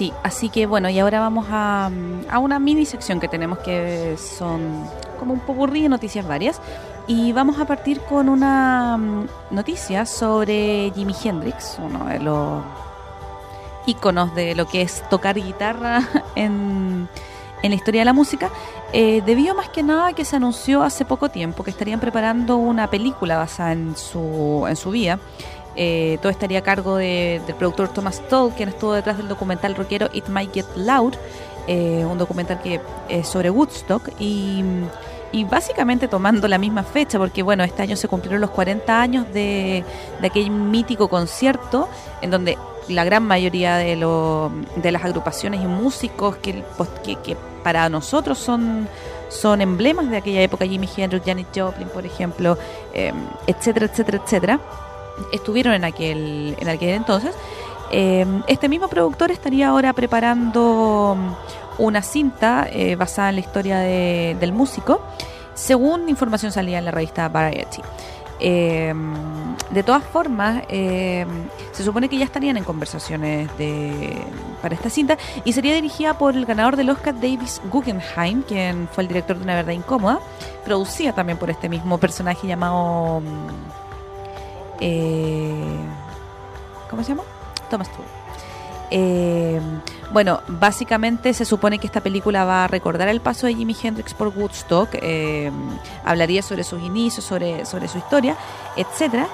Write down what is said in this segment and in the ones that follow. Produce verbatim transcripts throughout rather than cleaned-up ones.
Sí, así que bueno, y ahora vamos a, a una mini sección que tenemos que son como un popurrí de noticias varias. Y vamos a partir con una mm, noticia sobre Jimi Hendrix, uno de los íconos de lo que es tocar guitarra en, en la historia de la música, eh, debido más que nada a que se anunció hace poco tiempo que estarían preparando una película basada en su, en su vida. Eh, todo estaría a cargo de, del productor Thomas Tull, quien estuvo detrás del documental rockero It Might Get Loud, eh, un documental que es sobre Woodstock y, y básicamente tomando la misma fecha, porque bueno, este año se cumplieron los cuarenta años de, de aquel mítico concierto en donde la gran mayoría de, lo, de las agrupaciones y músicos que, pues, que, que para nosotros son, son emblemas de aquella época, Jimi Hendrix, Janis Joplin, por ejemplo, eh, etcétera, etcétera, etcétera, estuvieron en aquel, en aquel entonces. Eh, este mismo productor estaría ahora preparando una cinta eh, basada en la historia de, del músico, según información salida en la revista Variety. Eh, de todas formas, eh, se supone que ya estarían en conversaciones de, para esta cinta, y sería dirigida por el ganador del Oscar, David Guggenheim, quien fue el director de Una verdad incómoda, producida también por este mismo personaje llamado... Eh, ¿Cómo se llama? Thomas Tull. Eh, bueno, básicamente se supone que esta película va a recordar el paso de Jimi Hendrix por Woodstock, eh, hablaría sobre sus inicios, sobre, sobre su historia, etcétera.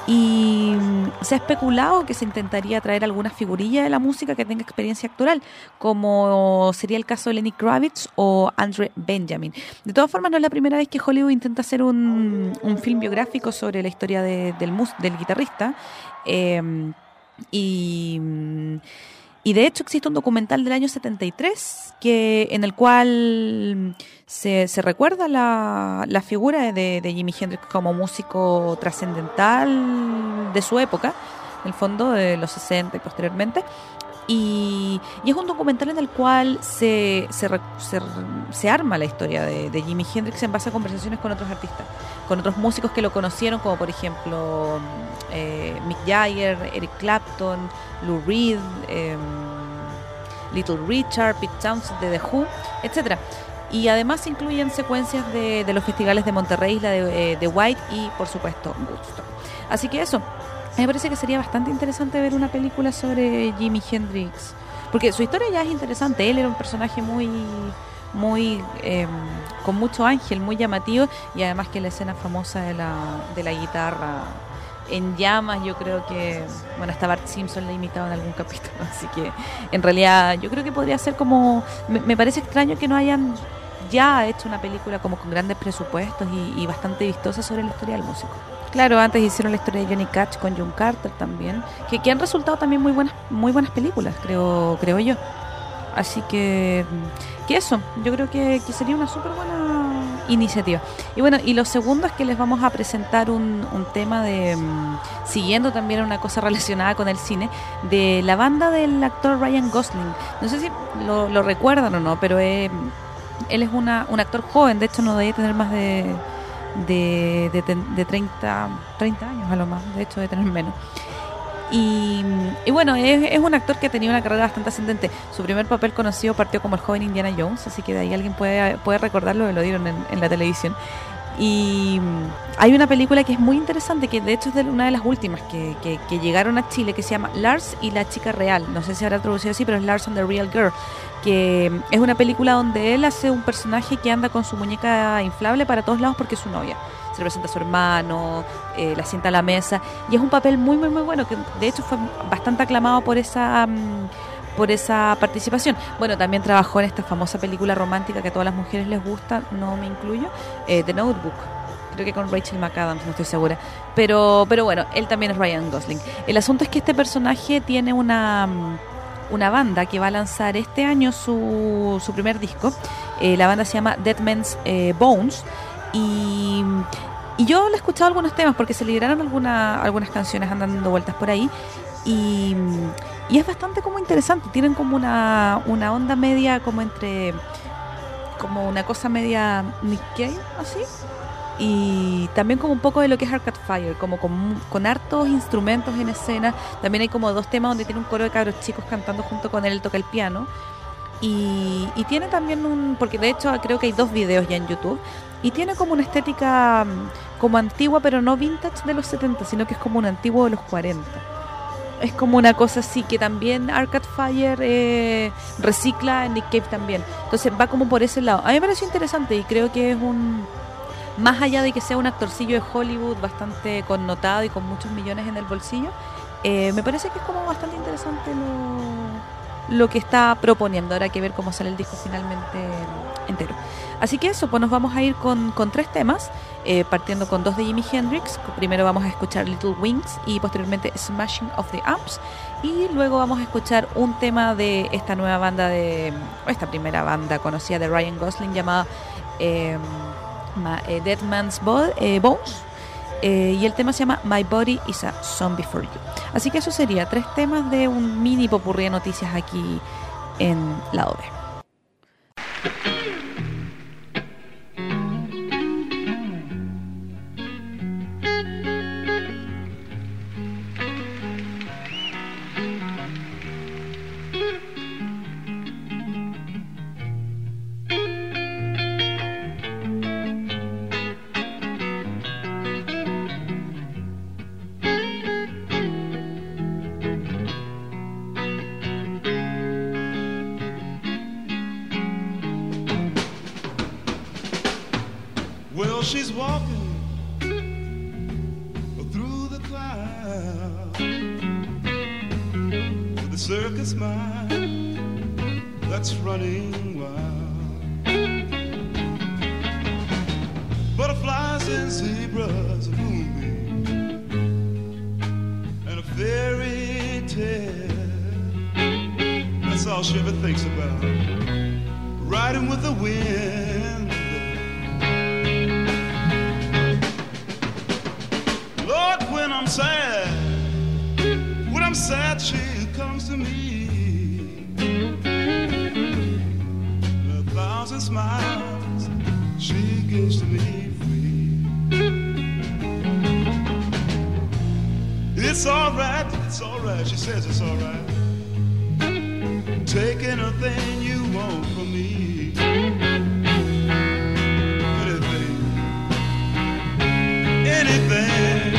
Y se ha especulado que se intentaría traer algunas figurillas de la música que tenga experiencia actoral, como sería el caso de Lenny Kravitz o Andre Benjamin. De todas formas, no es la primera vez que Hollywood intenta hacer un, un film biográfico sobre la historia de, del, mus, del guitarrista. Eh, y... Y de hecho existe un documental del año setenta y tres que, en el cual se, se recuerda la, la figura de, de Jimi Hendrix como músico trascendental de su época, en el fondo de los sesenta y posteriormente. Y, y es un documental en el cual se, se, se, se arma la historia de, de Jimi Hendrix en base a conversaciones con otros artistas, con otros músicos que lo conocieron, como por ejemplo eh, Mick Jagger, Eric Clapton, Lou Reed, eh, Little Richard, Pete Townshend de The Who, etcétera. Y además se incluyen secuencias de, de los festivales de Monterrey, la de, de White y por supuesto Woodstock. Así que eso. Me parece que sería bastante interesante ver una película sobre Jimi Hendrix, porque su historia ya es interesante. Él era un personaje muy, muy eh, con mucho ángel, muy llamativo, y además que la escena famosa de la, de la guitarra en llamas, yo creo que, bueno, hasta Bart Simpson la ha imitado en algún capítulo, así que en realidad yo creo que podría ser como, me, me parece extraño que no hayan ya hecho una película como con grandes presupuestos y, y bastante vistosa sobre la historia del músico. Claro, antes hicieron la historia de Johnny Cash con John Carter también, que, que han resultado también muy buenas, muy buenas películas, creo, creo yo. Así que, que eso, yo creo que, que sería una súper buena iniciativa. Y bueno, y lo segundo es que les vamos a presentar un, un tema de, um, siguiendo también una cosa relacionada con el cine, de la banda del actor Ryan Gosling. No sé si lo, lo recuerdan o no, pero eh, él es una, un actor joven, de hecho no debe tener más de... de, de, de treinta, treinta años a lo más, de hecho de tener menos. Y, y bueno, es, es un actor que ha tenido una carrera bastante ascendente. Su primer papel conocido partió como el joven Indiana Jones, así que de ahí alguien puede, puede recordarlo, que lo dieron en, en la televisión. Y hay una película que es muy interesante, que de hecho es de una de las últimas que, que, que llegaron a Chile, que se llama Lars y la chica real. No sé si habrá traducido así, pero es Lars and the Real Girl, que es una película donde él hace un personaje que anda con su muñeca inflable para todos lados porque es su novia. Se presenta a su hermano, eh, la sienta a la mesa, y es un papel muy muy muy bueno, que de hecho fue bastante aclamado por esa um, por esa participación. Bueno, también trabajó en esta famosa película romántica que a todas las mujeres les gusta, no me incluyo, eh, The Notebook, creo que con Rachel McAdams, no estoy segura, pero pero bueno, él también es Ryan Gosling. El asunto es que este personaje tiene una una banda que va a lanzar este año su, su primer disco. Eh, la banda se llama Dead Men's eh, Bones, y Y yo le he escuchado algunos temas porque se liberaron alguna, algunas canciones andando dando vueltas por ahí. Y, y es bastante como interesante. Tienen como una, una onda media como entre... como una cosa media Nick Cave, así. y también como un poco de lo que es Arcade Fire, como con, con hartos instrumentos en escena. También hay como dos temas donde tiene un coro de cabros chicos cantando junto con él, él toca el piano. Y, y tiene también un, porque de hecho creo que hay dos videos ya en YouTube, y tiene como una estética mm, como antigua, pero no vintage de los setenta, sino que es como un antiguo de los cuarenta. Es como una cosa así que también Arcade Fire eh, recicla en Nick Cave también. Entonces va como por ese lado. A mí me pareció interesante y creo que es un... Más allá de que sea un actorcillo de Hollywood bastante connotado y con muchos millones en el bolsillo, eh, me parece que es como bastante interesante lo, lo que está proponiendo. Ahora hay que ver cómo sale el disco finalmente entero. Así que eso, pues nos vamos a ir con, con tres temas, eh, partiendo con dos de Jimi Hendrix. Primero vamos a escuchar Little Wings y posteriormente Smashing of the Amps. Y luego vamos a escuchar un tema de esta nueva banda, de esta primera banda conocida de Ryan Gosling llamada eh, eh, Dead Man's Bo- eh, Bones. Eh, y el tema se llama My Body is a Zombie for You. Así que eso sería tres temas de un mini popurrí de noticias aquí en Lado B. Well, she's walking through the clouds with a circus mind that's running wild. Butterflies and zebras, a moonbeam and a fairy tale. That's all she ever thinks about. Riding with the wind. When I'm sad, when I'm sad, she comes to me. A thousand smiles she gives to me free. It's alright, it's alright, she says it's alright. Take anything you want from me. Anything, anything.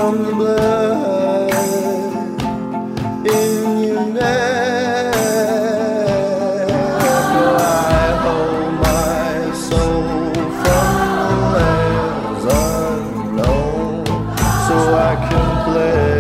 from the blood in your neck. I hold my soul from the lands unknown, so I can play